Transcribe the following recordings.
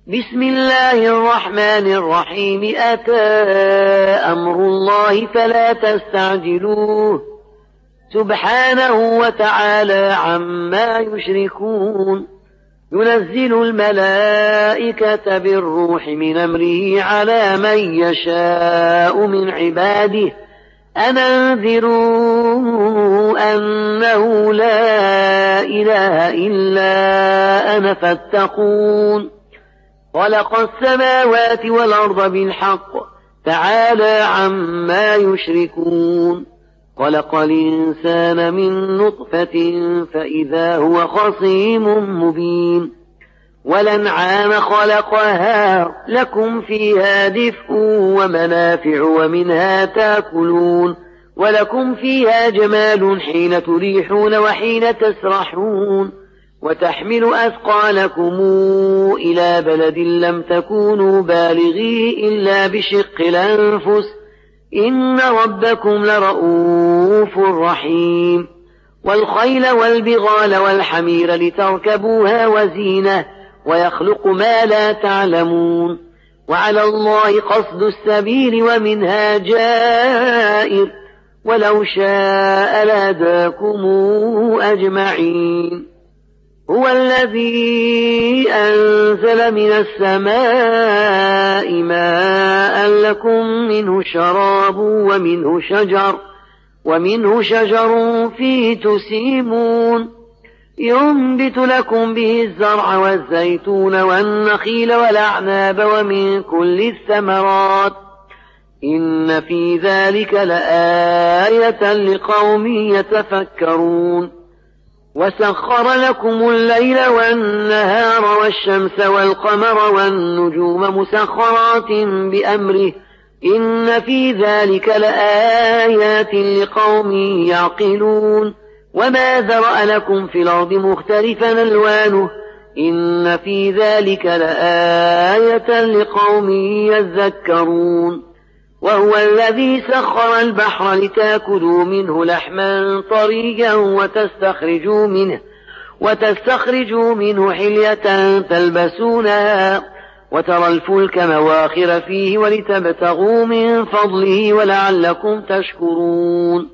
بسم الله الرحمن الرحيم. أتى أمر الله فلا تستعجلوه سبحانه وتعالى عما يشركون. ينزل الملائكة بالروح من أمره على من يشاء من عباده أن أنذروا أنه لا إله إلا أنا فاتقون. خلق السماوات والأرض بالحق تعالى عما يشركون. خلق الإنسان من نطفة فإذا هو خصيم مبين. والأنعام خلقها لكم فيها دفء ومنافع ومنها تأكلون ولكم فيها جمال حين تريحون وحين تسرحون. وتحمل أثقالكم إلى بلد لم تكونوا بالغيه إلا بشق الأنفس إن ربكم لرؤوف رحيم. والخيل والبغال والحمير لتركبوها وزينة ويخلق ما لا تعلمون. وعلى الله قصد السبيل ومنها جائر ولو شاء لهداكم أجمعين. هو الذي أنزل من السماء ماء لكم منه شراب ومنه شجر فيه تسيمون. ينبت لكم به الزرع والزيتون والنخيل والأعناب ومن كل الثمرات إن في ذلك لآية لقوم يتفكرون. وسخر لكم الليل والنهار والشمس والقمر والنجوم مسخرات بأمره إن في ذلك لآيات لقوم يعقلون. وما ذرأ لكم في الأرض مختلفا ألوانه إن في ذلك لآية لقوم يذكرون. وهو الذي سخر البحر لتأكلوا منه لحما طريا وتستخرجوا منه حلية تلبسونها وترى الفلك مواخر فيه ولتبتغوا من فضله ولعلكم تشكرون.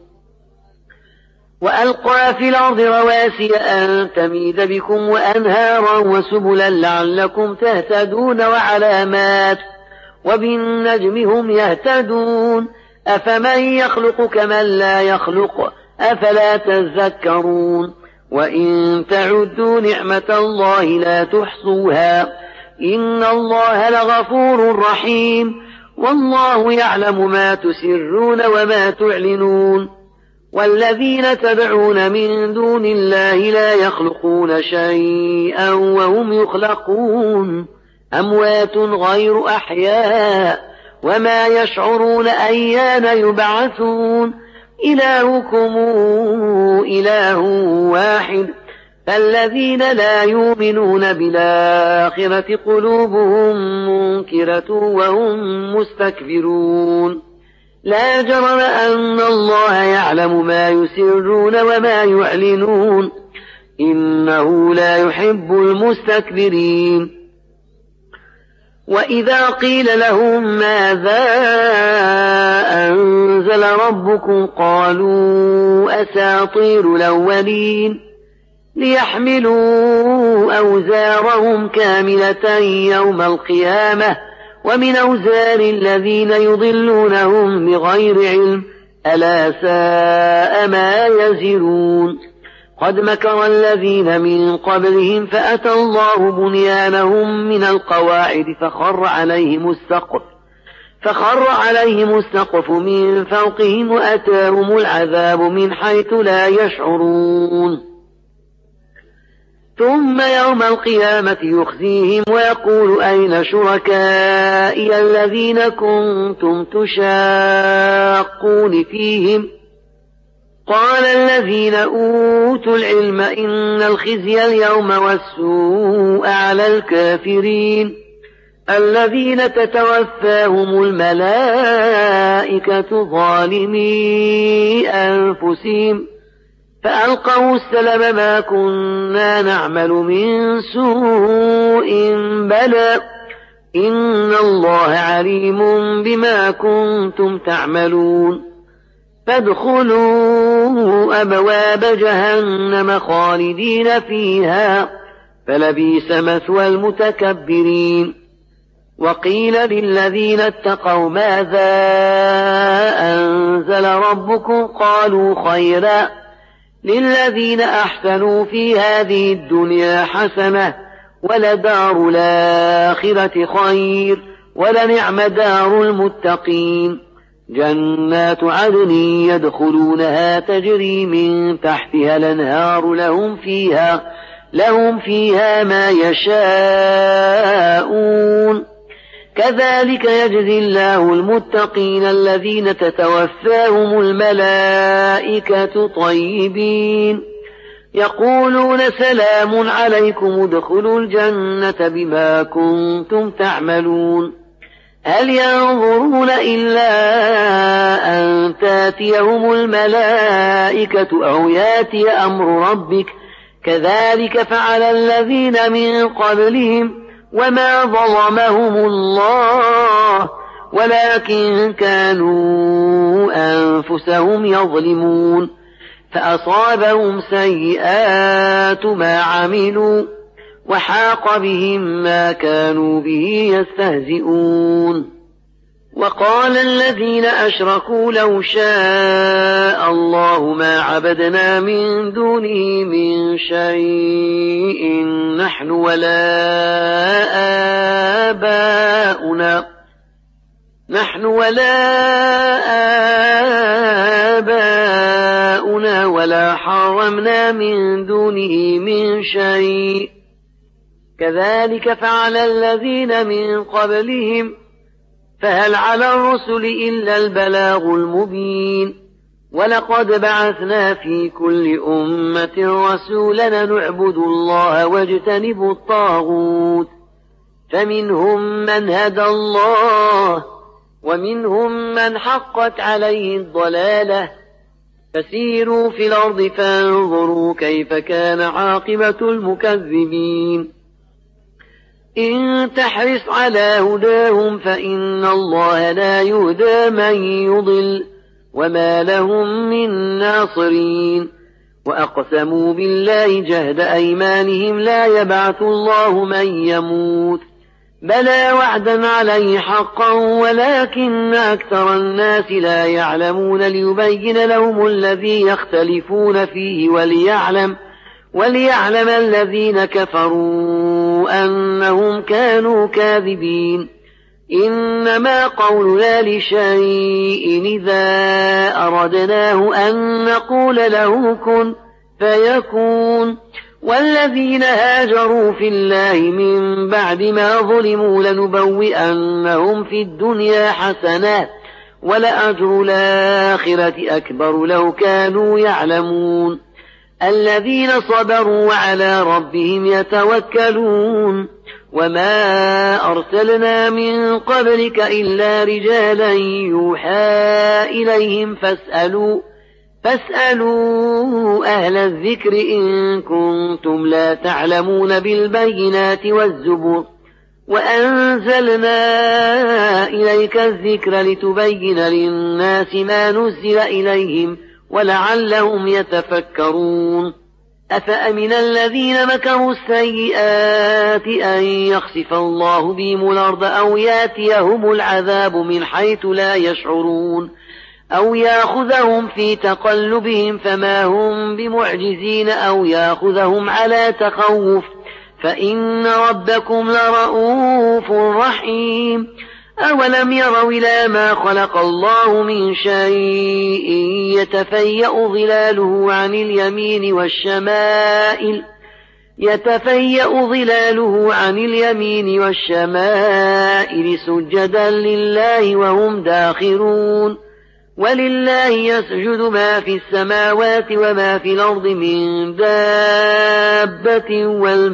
وألقى في الأرض رواسي أن تميد بكم وأنهارا وسبلا لعلكم تهتدون وعلامات وبالنجم هم يهتدون. أفمن يخلق كمن لا يخلق أفلا تذكرون. وإن تعدوا نعمة الله لا تحصوها إن الله لغفور رحيم. والله يعلم ما تسرون وما تعلنون. والذين تدعون من دون الله لا يخلقون شيئا وهم يخلقون أموات غير أحياء وما يشعرون أيان يبعثون. إلهكم إله واحد فالذين لا يؤمنون بالآخرة قلوبهم منكرة وهم مستكبرون. لا جرم أن الله يعلم ما يسرون وما يعلنون إنه لا يحب المستكبرين. وإذا قيل لهم ماذا أنزل ربكم قالوا أساطير الأولين ليحملوا أوزارهم كاملة يوم القيامة ومن أوزار الذين يضلونهم بغير علم ألا ساء ما يزرون. قد مكر الذين من قبلهم فأتى الله بنيانهم من القواعد فخر عليهم السقف من فوقهم وأتاهم العذاب من حيث لا يشعرون. ثم يوم القيامة يخزيهم ويقول أين شركائي الذين كنتم تشاقون فيهم قال الذين أوتوا العلم إن الخزي اليوم والسوء على الكافرين الذين تتوفاهم الملائكة ظالمي أنفسهم فألقوا السلم ما كنا نعمل من سوء بلى إن الله عليم بما كنتم تعملون فادخلوا أبواب جهنم خالدين فيها فلبئس مثوى المتكبرين وقيل للذين اتقوا ماذا أنزل ربكم قالوا خيرا للذين أحسنوا في هذه الدنيا حسنة ولدار الآخرة خير ولنعم دار المتقين جنات عدن يدخلونها تجري من تحتها الأنهار لهم فيها ما يشاءون كذلك يجزي الله المتقين الذين تتوفاهم الملائكة طيبين يقولون سلام عليكم ادخلوا الجنة بما كنتم تعملون هل ينظرون إلا أن تاتيهم الملائكة أو ياتي أمر ربك كذلك فعل الذين من قبلهم وما ظلمهم الله ولكن كانوا أنفسهم يظلمون فأصابهم سيئات ما عملوا وحاق بهم ما كانوا به يستهزئون وقال الذين أشركوا لو شاء الله ما عبدنا من دونه من شيء نحن ولا آباؤنا ولا حرمنا من دونه من شيء كذلك فعل الذين من قبلهم فهل على الرسل إلا البلاغ المبين ولقد بعثنا في كل أمة رسولا نعبد الله واجتنب الطاغوت فمنهم من هدى الله ومنهم من حقت عليه الضلالة فسيروا في الأرض فانظروا كيف كان عاقبة المكذبين إن تحرص على هداهم فإن الله لا يهدى من يضل وما لهم من ناصرين وأقسموا بالله جهد أيمانهم لا يبعث الله من يموت بلى وعدا عليه حقا ولكن أكثر الناس لا يعلمون ليبين لهم الذي يختلفون فيه وليعلم الذين كفروا أنهم كانوا كاذبين إنما قولنا لشيء إذا أردناه أن نقول له كن فيكون والذين هاجروا في الله من بعد ما ظلموا لنبوئنهم في الدنيا حسنات ولأجر الآخرة أكبر لو كانوا يعلمون الذين صبروا وعلى ربهم يتوكلون وما أرسلنا من قبلك إلا رجالا يوحى إليهم فاسألوا أهل الذكر إن كنتم لا تعلمون بالبينات والزبر وأنزلنا إليك الذكر لتبين للناس ما نزل إليهم ولعلهم يتفكرون أفأمن الذين مكروا السيئات أن يخسف الله بهم الأرض أو ياتيهم العذاب من حيث لا يشعرون أو يأخذهم في تقلبهم فما هم بمعجزين أو يأخذهم على تخوف فإن ربكم لرؤوف رحيم أولم يروا إلى ما خلق الله من شيء يتفيأ ظلاله عن اليمين والشمائل سجدا لله وهم داخرون ولله يسجد ما في السماوات وما في الأرض من دابة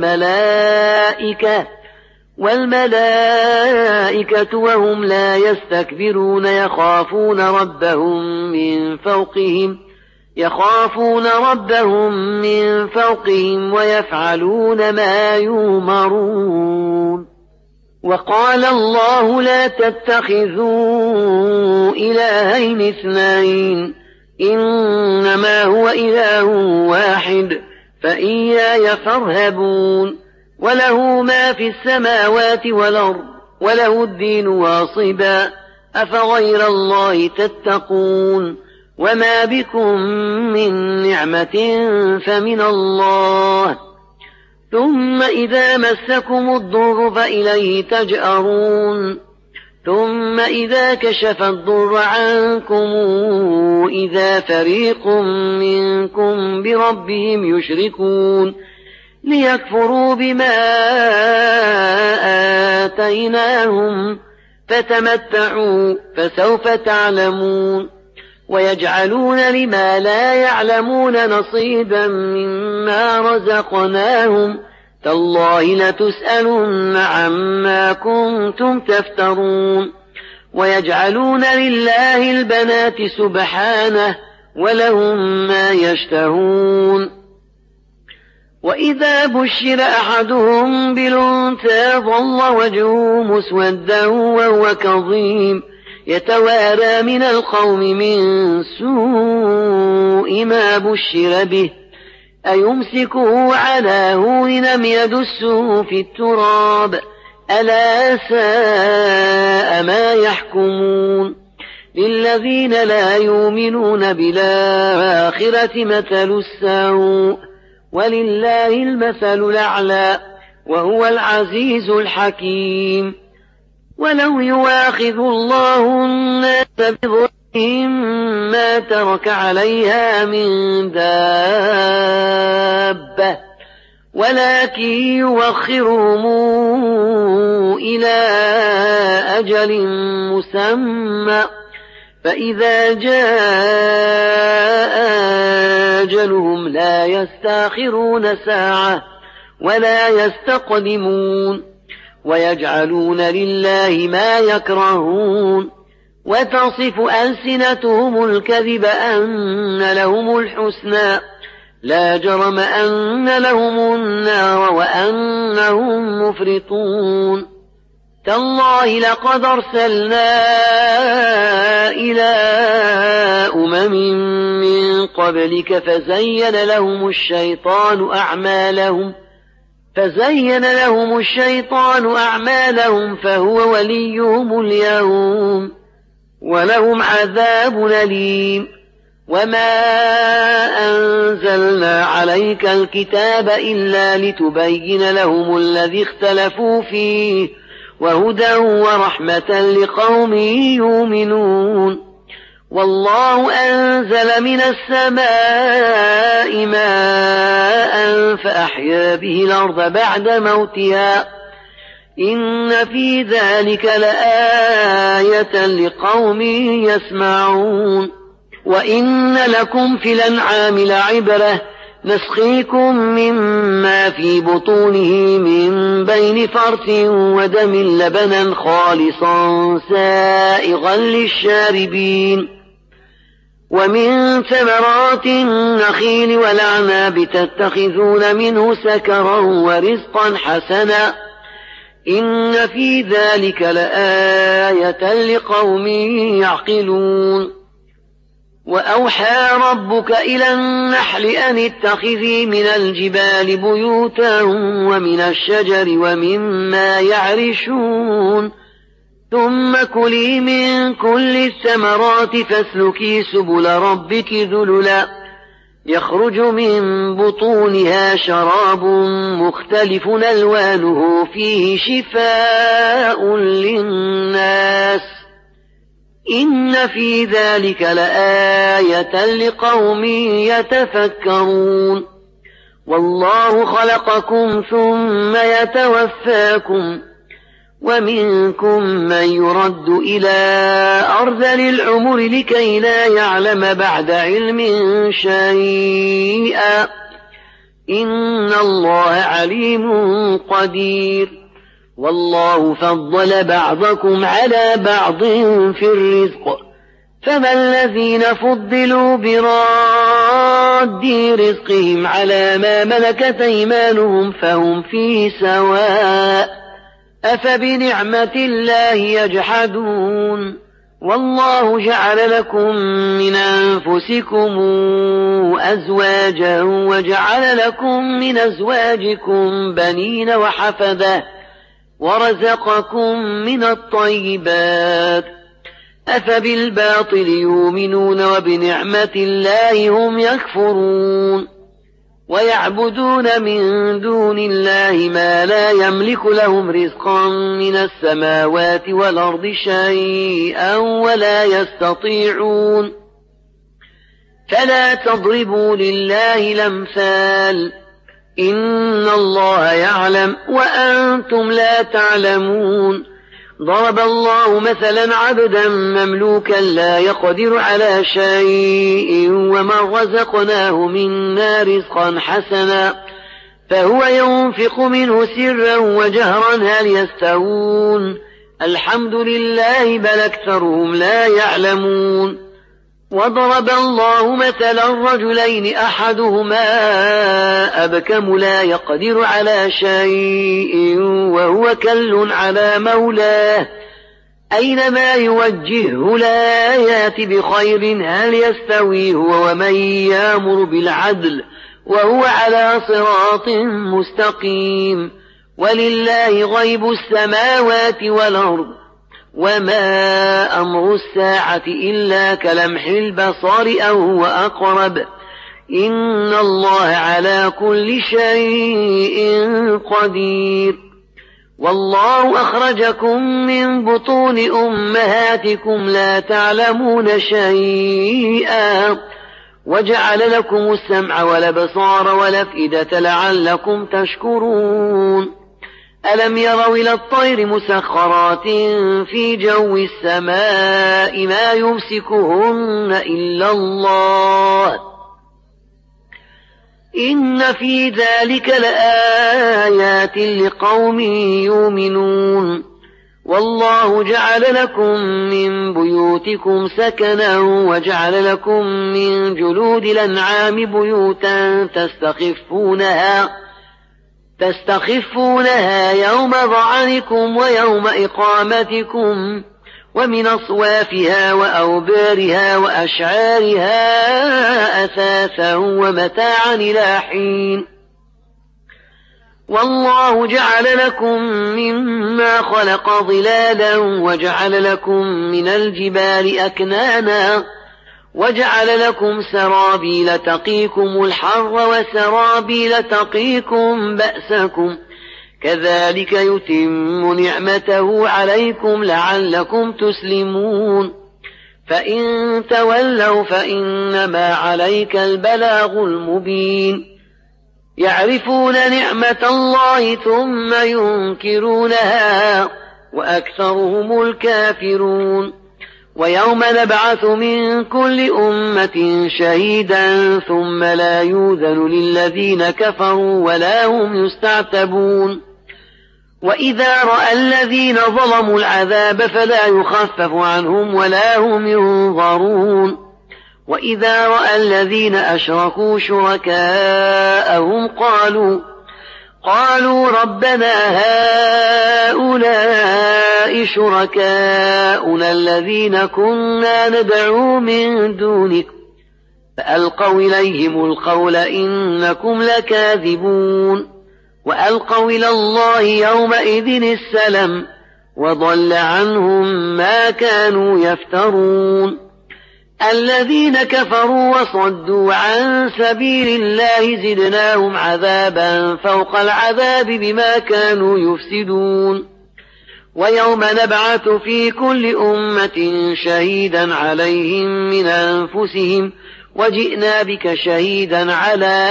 والملائكة وهم لا يستكبرون يخافون ربهم من فوقهم ويفعلون ما يؤمرون وقال الله لا تتخذوا إلهين اثنين إنما هو إله واحد فإياي فارهبون وله ما في السماوات والأرض وله الدين واصبا أفغير الله تتقون وما بكم من نعمة فمن الله ثم إذا مسكم الضر فإليه تجأرون ثم إذا كشف الضر عنكم إذا فريق منكم بربهم يشركون ليكفروا بما آتيناهم فتمتعوا فسوف تعلمون ويجعلون لما لا يعلمون نصيبا مما رزقناهم تالله لتسألن عما كنتم تفترون ويجعلون لله البنات سبحانه ولهم ما يشتهون وإذا بشر أحدهم بالأنثى ظل وجهه مسودا وهو كظيم يتوارى من القوم من سوء ما بشر به أيمسكه على هون أم يدسه في التراب ألا ساء ما يحكمون للذين لا يؤمنون بالآخرة مثل السوء ولله المثل الأعلى وهو العزيز الحكيم ولو يواخذ الله الناس بظلمهم ما ترك عليها من دابة ولكن يوخرهم إلى أجل مسمى فإذا جاء أجلهم لا يستأخرون ساعة ولا يستقدمون ويجعلون لله ما يكرهون وتصف ألسنتهم الكذب أن لهم الحسنى لا جرم أن لهم النار وأنهم مفرطون تالله لقد أرسلنا إلى أمم من قبلك فزين لهم الشيطان أعمالهم فهو وليهم اليوم ولهم عذاب أليم وما أنزلنا عليك الكتاب إلا لتبين لهم الذي اختلفوا فيه وهدى ورحمة لقوم يؤمنون والله أنزل من السماء ماء فأحيا به الأرض بعد موتها إن في ذلك لآية لقوم يسمعون وإن لكم في الأنعام لعبرة نسقيكم مما في بطونه من بين فرث ودم لبنا خالصا سائغا للشاربين ومن ثمرات النخيل والأعناب تتخذون منه سكرا ورزقا حسنا إن في ذلك لآية لقوم يعقلون وأوحى ربك إلى النحل أن اتخذي من الجبال بيوتا ومن الشجر ومما يعرشون ثم كلي من كل الثمرات فاسلكي سبل ربك ذللا يخرج من بطونها شراب مختلف ألوانه فيه شفاء للناس إن في ذلك لآية لقوم يتفكرون والله خلقكم ثم يتوفاكم ومنكم من يرد إلى أرذل العمر لكي لا يعلم بعد علم شيئا إن الله عليم قدير والله فضل بعضكم على بعض في الرزق فما الذين فضلوا براد رزقهم على ما ملكت أيمانهم فهم فيه سواء أفبنعمة الله يجحدون والله جعل لكم من أنفسكم أزواجا وجعل لكم من أزواجكم بنين وحفدة ورزقكم من الطيبات أفبالباطل يؤمنون وبنعمة الله هم يكفرون ويعبدون من دون الله ما لا يملك لهم رزقا من السماوات والأرض شيئا ولا يستطيعون فلا تضربوا لله الأمثال إن الله يعلم وأنتم لا تعلمون ضرب الله مثلا عبدا مملوكا لا يقدر على شيء ومن رزقناه منا رزقا حسنا فهو ينفق منه سرا وجهرا هل يستوون الحمد لله بل أكثرهم لا يعلمون وضرب الله مثلا رجلين أحدهما أبكم لا يقدر على شيء وهو كل على مولاه أينما يوجهه لا يأت بخير هل يستوي هو ومن يأمر بالعدل وهو على صراط مستقيم ولله غيب السماوات والأرض وما أمر الساعة إلا كلمح البصر أو هو أقرب إن الله على كل شيء قدير والله أخرجكم من بطون أمهاتكم لا تعلمون شيئا وجعل لكم السمع والأبصار والأفئدة لعلكم تشكرون ألم يروا إلى الطير مسخرات في جو السماء ما يمسكهن إلا الله إن في ذلك لآيات لقوم يؤمنون والله جعل لكم من بيوتكم سكنا وجعل لكم من جلود الأنعام بيوتا تستخفونها يوم ظعنكم ويوم إقامتكم ومن أصوافها وأوبارها وأشعارها أثاثا ومتاعا إلى حين والله جعل لكم مما خلق ظلالا وجعل لكم من الجبال أكنانا وجعل لكم سرابيل تقيكم الحر وسرابيل تقيكم بأسكم كذلك يتم نعمته عليكم لعلكم تسلمون فإن تولوا فإنما عليك البلاغ المبين يعرفون نعمة الله ثم ينكرونها وأكثرهم الكافرون ويوم نبعث من كل أمة شهيدا ثم لا يؤذن للذين كفروا ولا هم يستعتبون وإذا رأى الذين ظلموا العذاب فلا يخفف عنهم ولا هم ينظرون وإذا رأى الذين أشركوا شركاءهم قالوا ربنا هؤلاء شركاؤنا الذين كنا ندعو من دونك فألقوا إليهم القول إنكم لكاذبون وألقوا إلى الله يومئذ السلم وضل عنهم ما كانوا يفترون الذين كفروا وصدوا عن سبيل الله زدناهم عذابا فوق العذاب بما كانوا يفسدون ويوم نبعث في كل أمة شهيدا عليهم من أنفسهم وجئنا بك شهيدا على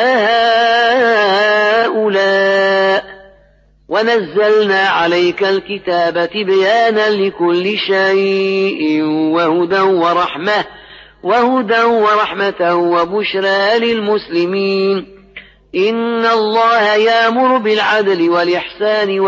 هؤلاء ونزلنا عليك الكتاب تبيانا لكل شيء وهدى ورحمة وبشرى للمسلمين إن الله يأمر بالعدل والإحسان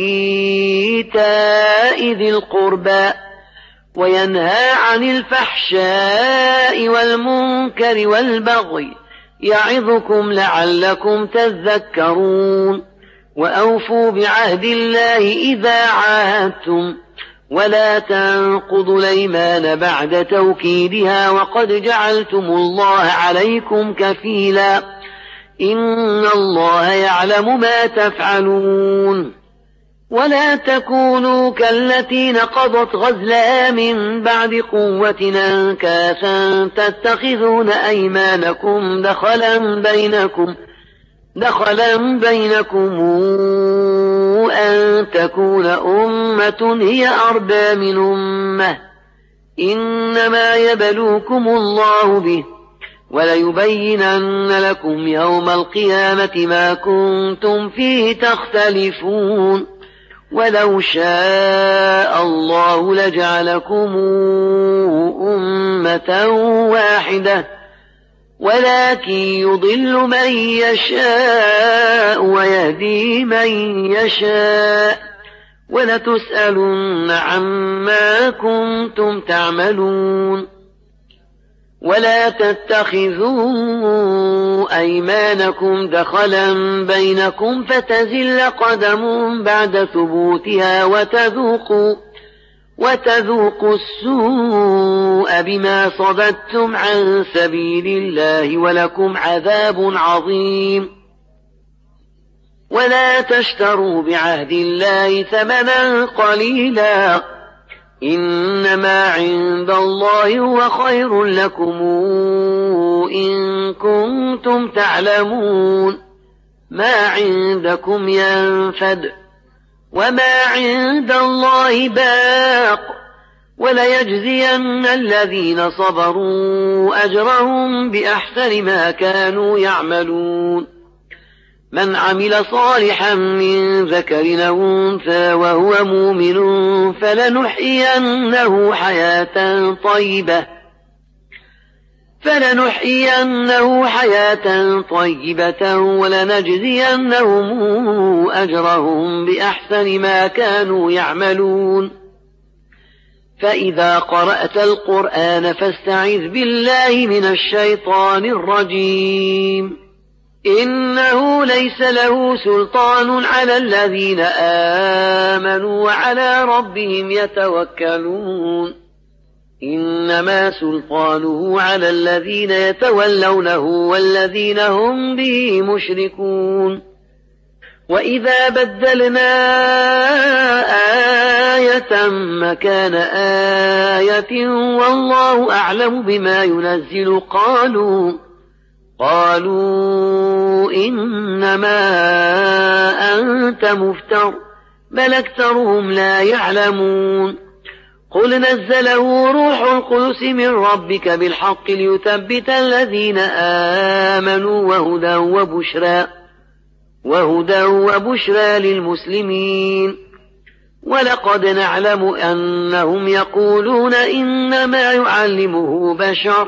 وإيتاء ذي القربى وينهى عن الفحشاء والمنكر والبغي يعظكم لعلكم تذكرون وأوفوا بعهد الله إذا عاهدتم ولا تنقضوا الأيمان بعد توكيدها وقد جعلتم الله عليكم كفيلا إن الله يعلم ما تفعلون ولا تكونوا كالتي نقضت غزلها من بعد قوة أنكاثا تتخذون أيمانكم دخلا بينكم أن تكون أمة هي أربى من أمة إنما يبلوكم الله به وليبينن لكم يوم القيامة ما كنتم فيه تختلفون ولو شاء الله لجعلكم أمة واحدة ولكن يضل من يشاء ويهدي من يشاء ولتسألن عما كنتم تعملون ولا تتخذوا أيمانكم دخلا بينكم فتزل قدم بعد ثبوتها وتذوقوا السوء بما صددتم عن سبيل الله ولكم عذاب عظيم ولا تشتروا بعهد الله ثمنا قليلا إنما عند الله هو خير لكم إن كنتم تعلمون ما عندكم ينفد وما عند الله باق وليجزين الذين صبروا أجرهم بأحسن ما كانوا يعملون من عمل صالحا من ذكر أو أنثى وهو مؤمن فلنحيينه حياة طيبة ولنجزينهم أجرهم بأحسن ما كانوا يعملون فإذا قرأت القرآن فاستعذ بالله من الشيطان الرجيم إنه ليس له سلطان على الذين آمنوا وعلى ربهم يتوكلون إنما سلطانه على الذين يتولونه والذين هم به مشركون وإذا بدلنا آية مكان آية والله أعلم بما ينزل قالوا إنما أنت مفتر بل أكثرهم لا يعلمون قل نزله روح القدس من ربك بالحق ليثبت الذين آمنوا وهدى وبشرى للمسلمين ولقد نعلم أنهم يقولون إنما يعلمه بشر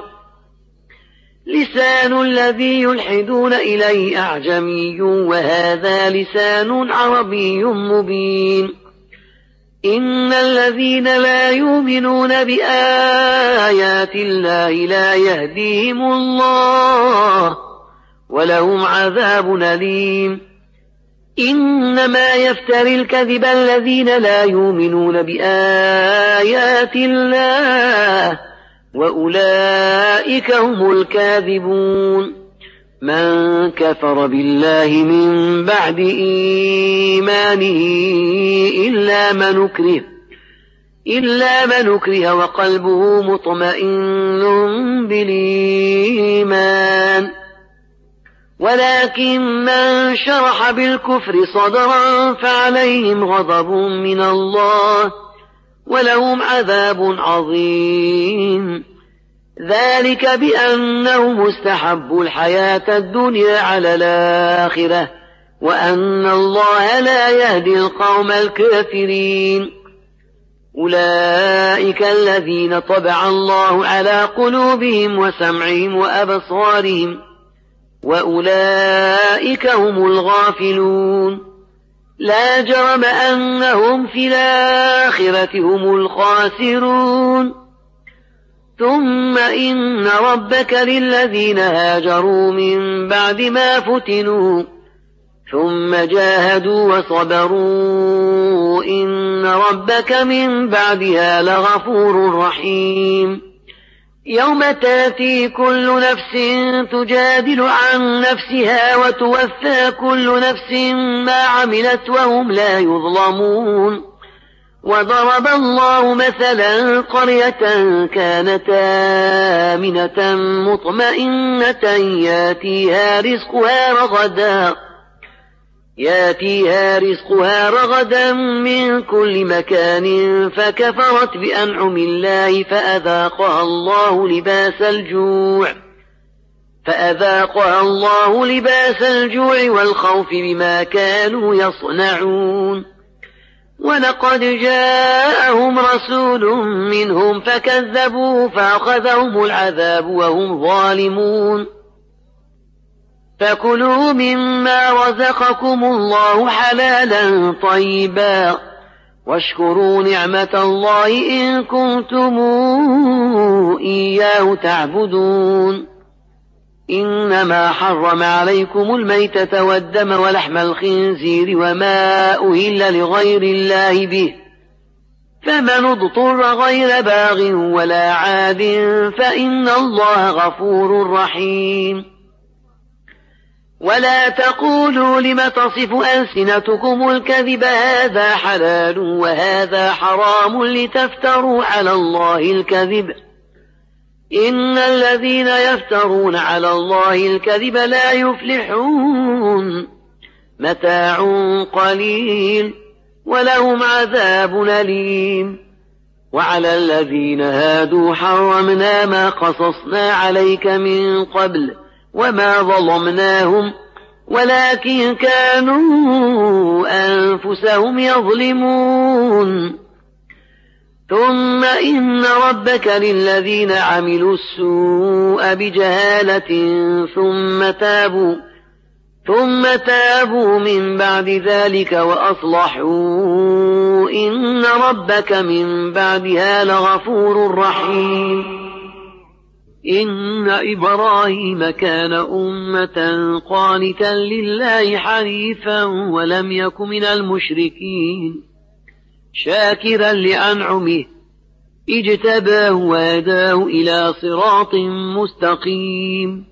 لسان الذي يلحدون إليه أعجمي وهذا لسان عربي مبين إن الذين لا يؤمنون بآيات الله لا يهديهم الله ولهم عذاب أليم إنما يفتري الكذب الذين لا يؤمنون بآيات الله وأولئك هم الكاذبون من كفر بالله من بعد إيمانه إلا من أكره وقلبه مطمئن بالإيمان ولكن من شرح بالكفر صدرا فعليهم غضب من الله ولهم عذاب عظيم ذلك بأنهم استحبوا الحياة الدنيا على الآخرة وأن الله لا يهدي القوم الكافرين أولئك الذين طبع الله على قلوبهم وسمعهم وأبصارهم وأولئك هم الغافلون لا جرم أنهم في الآخرة هم الخاسرون ثم إن ربك للذين هاجروا من بعد ما فتنوا ثم جاهدوا وصبروا إن ربك من بعدها لغفور رحيم يوم تاتي كل نفس تجادل عن نفسها وتوفى كل نفس ما عملت وهم لا يظلمون وضرب الله مثلا قرية كانت آمنة مطمئنة ياتيها رزقها رغدا من كل مكان فكفرت بأنعم الله فأذاقها الله لباس الجوع والخوف بما كانوا يصنعون ولقد جاءهم رسول منهم فكذبوا فأخذهم العذاب وهم ظالمون فكلوا مما رزقكم الله حلالا طيبا واشكروا نعمة الله إن كنتم إياه تعبدون إنما حرم عليكم الميتة والدم ولحم الخنزير وما أهل لغير الله به فمن اضطر غير باغ ولا عاد فإن الله غفور رحيم ولا تقولوا لم تصف ألسنتكم الكذب هذا حلال وهذا حرام لتفتروا على الله الكذب إن الذين يفترون على الله الكذب لا يفلحون متاع قليل ولهم عذاب أليم وعلى الذين هادوا حرمنا ما قصصنا عليك من قبل وما ظلمناهم ولكن كانوا أنفسهم يظلمون ثم إن ربك للذين عملوا السوء بجهالة ثم تابوا من بعد ذلك وأصلحوا إن ربك من بعدها لغفور رحيم إن إبراهيم كان أمة قانتا لله حنيفا ولم يك من المشركين شاكرا لأنعمه اجتباه وهداه إلى صراط مستقيم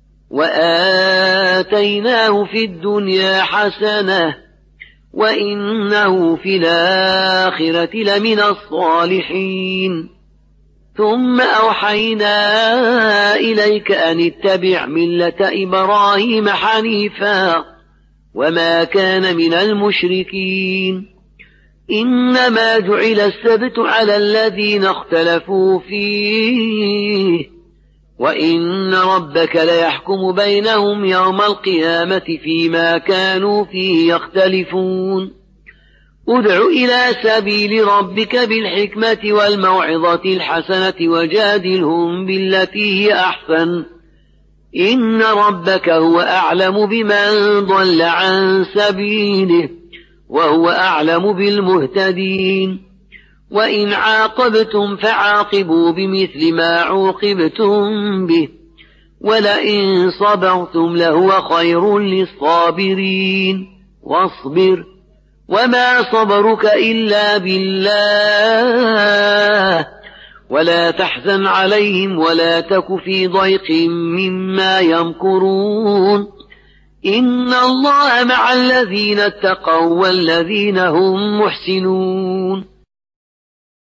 وآتيناه في الدنيا حسنة وإنه في الآخرة لمن الصالحين ثم أوحينا إليك أن اتبع ملة إبراهيم حنيفا وما كان من المشركين إنما جعل السبت على الذين اختلفوا فيه وإن ربك ليحكم بينهم يوم القيامة فيما كانوا فيه يختلفون ادع إلى سبيل ربك بالحكمة والموعظة الحسنة وجادلهم بالتي هي أحسن إن ربك هو أعلم بمن ضل عن سبيله وهو أعلم بالمهتدين وإن عاقبتم فعاقبوا بمثل ما عوقبتم به ولئن صبرتم لهو خير للصابرين واصبر وما صبرك إلا بالله ولا تحزن عليهم ولا تك في ضيق مما يمكرون إن الله مع الذين اتقوا والذين هم محسنون